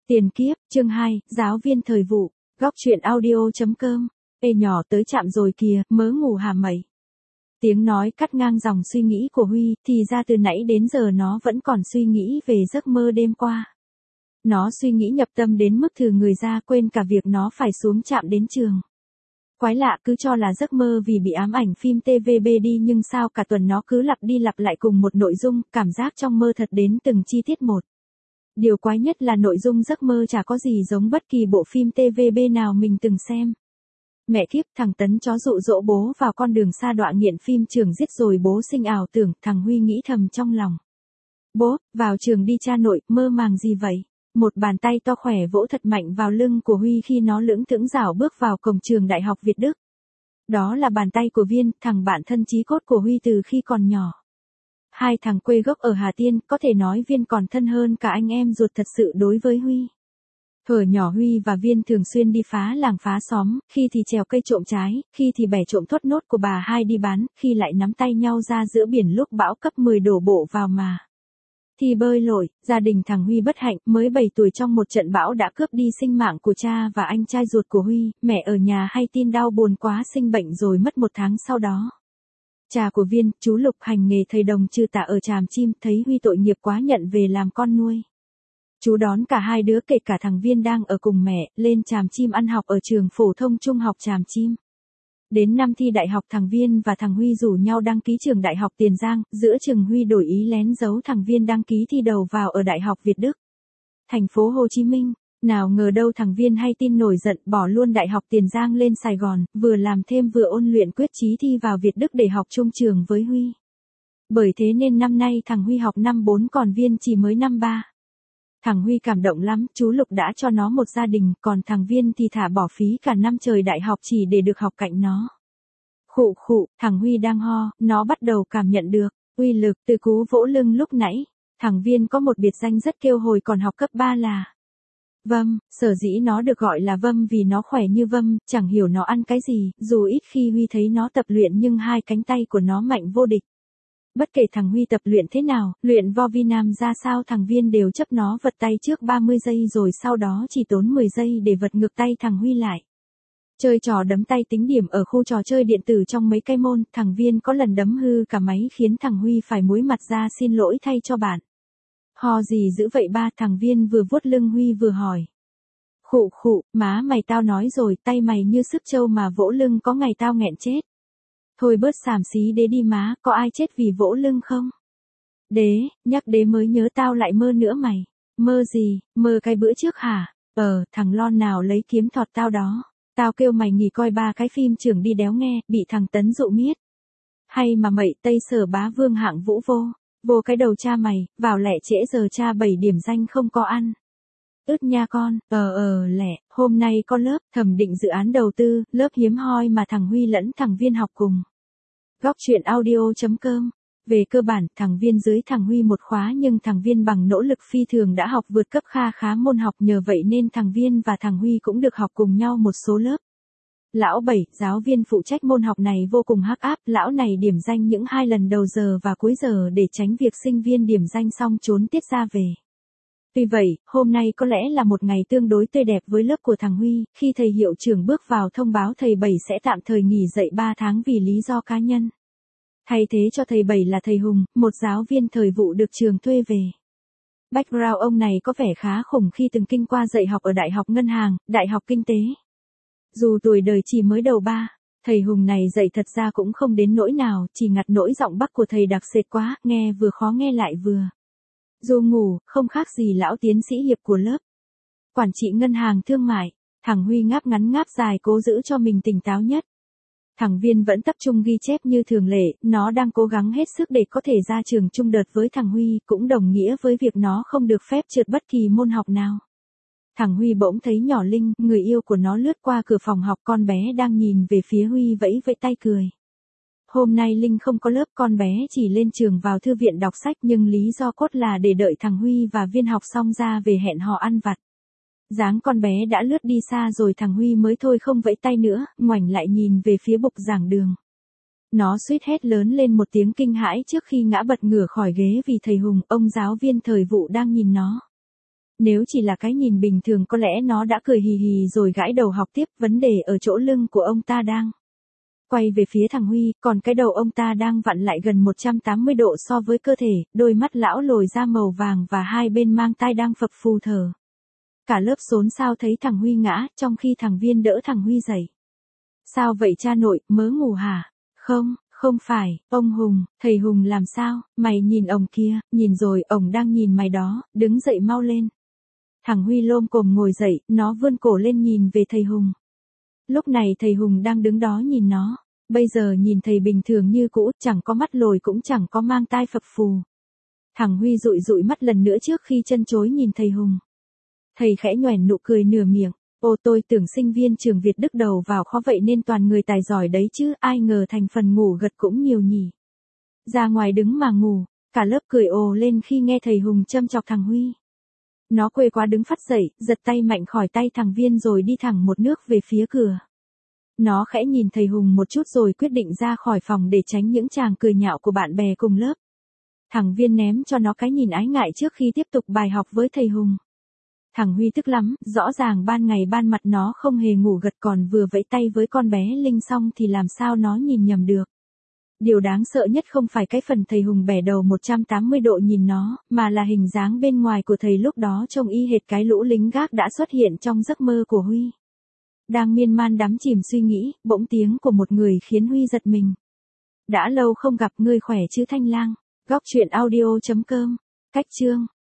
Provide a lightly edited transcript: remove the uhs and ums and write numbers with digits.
Tiền kiếp, chương 2, giáo viên thời vụ, góc chuyện audio.com. Ê nhỏ tới chạm rồi kìa, mớ ngủ hả mày? Tiếng nói cắt ngang dòng suy nghĩ của Huy, thì ra từ nãy đến giờ nó vẫn còn suy nghĩ về giấc mơ đêm qua. Nó suy nghĩ nhập tâm đến mức thừ người ra quên cả việc nó phải xuống trạm đến trường. Quái lạ, cứ cho là giấc mơ vì bị ám ảnh phim TVB đi, nhưng sao cả tuần nó cứ lặp đi lặp lại cùng một nội dung, cảm giác trong mơ thật đến từng chi tiết một. Điều quái nhất là nội dung giấc mơ chả có gì giống bất kỳ bộ phim TVB nào mình từng xem. Mẹ kiếp, thằng Tấn chó dụ dỗ bố vào con đường sa đọa nghiện phim trường giết rồi bố sinh ảo tưởng, thằng Huy nghĩ thầm trong lòng. Bố, vào trường đi cha nội, mơ màng gì vậy? Một bàn tay to khỏe vỗ thật mạnh vào lưng của Huy khi nó lững thững rảo bước vào cổng trường Đại học Việt Đức. Đó là bàn tay của Viên, thằng bạn thân chí cốt của Huy từ khi còn nhỏ. Hai thằng quê gốc ở Hà Tiên, có thể nói Viên còn thân hơn cả anh em ruột thật sự đối với Huy. Thuở nhỏ Huy và Viên thường xuyên đi phá làng phá xóm, khi thì trèo cây trộm trái, khi thì bẻ trộm thốt nốt của bà hai đi bán, khi lại nắm tay nhau ra giữa biển lúc bão cấp 10 đổ bộ vào mà. Thì bơi lội, gia đình thằng Huy bất hạnh, mới 7 tuổi trong một trận bão đã cướp đi sinh mạng của cha và anh trai ruột của Huy, mẹ ở nhà hay tin đau buồn quá sinh bệnh rồi mất 1 tháng sau đó. Cha của Viên, chú Lục hành nghề thầy đồng trừ tà ở Tràm Chim, thấy Huy tội nghiệp quá nhận về làm con nuôi. Chú đón cả hai đứa kể cả thằng Viên đang ở cùng mẹ, lên Tràm Chim ăn học ở trường phổ thông trung học Tràm Chim. Đến năm thi đại học thằng Viên và thằng Huy rủ nhau đăng ký trường Đại học Tiền Giang, giữa chừng Huy đổi ý lén giấu thằng Viên đăng ký thi đầu vào ở Đại học Việt Đức, thành phố Hồ Chí Minh. Nào ngờ đâu thằng Viên hay tin nổi giận bỏ luôn Đại học Tiền Giang lên Sài Gòn, vừa làm thêm vừa ôn luyện quyết chí thi vào Việt Đức để học chung trường với Huy. Bởi thế nên năm nay thằng Huy học năm 4 còn Viên chỉ mới năm 3. Thằng Huy cảm động lắm, chú Lục đã cho nó một gia đình, còn thằng Viên thì thả bỏ phí cả năm trời đại học chỉ để được học cạnh nó. Khụ khụ, thằng Huy đang ho, nó bắt đầu cảm nhận được uy lực từ cú vỗ lưng lúc nãy. Thằng Viên có một biệt danh rất kêu hồi còn học cấp 3 là Vâm, sở dĩ nó được gọi là Vâm vì nó khỏe như Vâm, chẳng hiểu nó ăn cái gì, dù ít khi Huy thấy nó tập luyện nhưng hai cánh tay của nó mạnh vô địch. Bất kể thằng Huy tập luyện thế nào, luyện vo vi nam ra sao thằng Viên đều chấp nó vật tay trước 30 giây rồi sau đó chỉ tốn 10 giây để vật ngược tay thằng Huy lại. Chơi trò đấm tay tính điểm ở khu trò chơi điện tử trong mấy cái môn, thằng Viên có lần đấm hư cả máy khiến thằng Huy phải múi mặt ra xin lỗi thay cho bạn. Ho gì dữ vậy ba, thằng Viên vừa vuốt lưng Huy vừa hỏi. Khụ khụ, má mày tao nói rồi, tay mày như sức trâu mà vỗ lưng có ngày tao nghẹn chết. Thôi bớt xàm xí đế đi má, có ai chết vì vỗ lưng không? Đế, nhắc đế mới nhớ tao lại mơ nữa mày. Mơ gì, mơ cái bữa trước hả? Thằng Lon nào lấy kiếm thọt tao đó. Tao kêu mày nghỉ coi 3 cái phim trường đi đéo nghe, bị thằng Tấn dụ miết. Hay mà mậy Tây Sở Bá Vương hạng vũ vô cái đầu cha mày, vào lẹ trễ giờ cha 7 điểm danh không có ăn. Ướt nha con, lẹ, hôm nay có lớp thẩm định dự án đầu tư, lớp hiếm hoi mà thằng Huy lẫn thằng Viên học cùng. Góc chuyện audio.com. Về cơ bản, thằng Viên dưới thằng Huy một khóa nhưng thằng Viên bằng nỗ lực phi thường đã học vượt cấp kha khá môn học, nhờ vậy nên thằng Viên và thằng Huy cũng được học cùng nhau một số lớp. Lão Bảy, giáo viên phụ trách môn học này vô cùng hắc áp, lão này điểm danh những 2 lần đầu giờ và cuối giờ để tránh việc sinh viên điểm danh xong trốn tiết ra về. Vì vậy, hôm nay có lẽ là một ngày tương đối tươi đẹp với lớp của thằng Huy, khi thầy hiệu trưởng bước vào thông báo thầy Bảy sẽ tạm thời nghỉ dạy 3 tháng vì lý do cá nhân. Thay thế cho thầy Bảy là thầy Hùng, một giáo viên thời vụ được trường thuê về. Background ông này có vẻ khá khủng khi từng kinh qua dạy học ở Đại học Ngân hàng, Đại học Kinh tế. Dù tuổi đời chỉ mới đầu 3, thầy Hùng này dạy thật ra cũng không đến nỗi nào, chỉ ngặt nỗi giọng Bắc của thầy đặc sệt quá, nghe vừa khó nghe lại vừa dù ngủ, không khác gì lão tiến sĩ hiệp của lớp. Quản trị ngân hàng thương mại, thằng Huy ngáp ngắn ngáp dài cố giữ cho mình tỉnh táo nhất. Thằng Viên vẫn tập trung ghi chép như thường lệ, nó đang cố gắng hết sức để có thể ra trường chung đợt với thằng Huy, cũng đồng nghĩa với việc nó không được phép trượt bất kỳ môn học nào. Thằng Huy bỗng thấy nhỏ Linh, người yêu của nó lướt qua cửa phòng học, con bé đang nhìn về phía Huy vẫy vẫy tay cười. Hôm nay Linh không có lớp, con bé chỉ lên trường vào thư viện đọc sách nhưng lý do cốt là để đợi thằng Huy và Viên học xong ra về hẹn hò ăn vặt. Dáng con bé đã lướt đi xa rồi thằng Huy mới thôi không vẫy tay nữa, ngoảnh lại nhìn về phía bục giảng đường. Nó suýt hét lớn lên một tiếng kinh hãi trước khi ngã bật ngửa khỏi ghế vì thầy Hùng, ông giáo viên thời vụ đang nhìn nó. Nếu chỉ là cái nhìn bình thường có lẽ nó đã cười hì hì rồi gãi đầu học tiếp, vấn đề ở chỗ lưng của ông ta đang quay về phía thằng Huy, còn cái đầu ông ta đang vặn lại gần 180 độ so với cơ thể, đôi mắt lão lồi ra màu vàng và hai bên mang tai đang phập phù thở. Cả lớp xốn xao thấy thằng Huy ngã, trong khi thằng Viên đỡ thằng Huy dậy. Sao vậy cha nội, mớ ngủ hả? Không, không phải, ông Hùng, thầy Hùng làm sao, mày nhìn ổng kia, nhìn rồi, ổng đang nhìn mày đó, đứng dậy mau lên. Thằng Huy lôm cồm ngồi dậy, nó vươn cổ lên nhìn về thầy Hùng. Lúc này thầy Hùng đang đứng đó nhìn nó, bây giờ nhìn thầy bình thường như cũ, chẳng có mắt lồi cũng chẳng có mang tai phập phù. Thằng Huy dụi dụi mắt lần nữa trước khi chân chối nhìn thầy Hùng. Thầy khẽ nhoẻn nụ cười nửa miệng, ô tôi tưởng sinh viên trường Việt Đức đầu vào khó vậy nên toàn người tài giỏi đấy chứ, ai ngờ thành phần ngủ gật cũng nhiều nhỉ. Ra ngoài đứng mà ngủ, cả lớp cười ồ lên khi nghe thầy Hùng châm chọc thằng Huy. Nó quê quá đứng phát dậy, giật tay mạnh khỏi tay thằng Viên rồi đi thẳng một nước về phía cửa. Nó khẽ nhìn thầy Hùng một chút rồi quyết định ra khỏi phòng để tránh những tràng cười nhạo của bạn bè cùng lớp. Thằng Viên ném cho nó cái nhìn ái ngại trước khi tiếp tục bài học với thầy Hùng. Thằng Huy tức lắm, rõ ràng ban ngày ban mặt nó không hề ngủ gật còn vừa vẫy tay với con bé Linh xong thì làm sao nó nhìn nhầm được. Điều đáng sợ nhất không phải cái phần thầy Hùng bẻ đầu 180 độ nhìn nó, mà là hình dáng bên ngoài của thầy lúc đó trông y hệt cái lũ lính gác đã xuất hiện trong giấc mơ của Huy. Đang miên man đắm chìm suy nghĩ, bỗng tiếng của một người khiến Huy giật mình. Đã lâu không gặp, ngươi khỏe chứ Thanh Lang? Góc truyện audio.com. Cách chương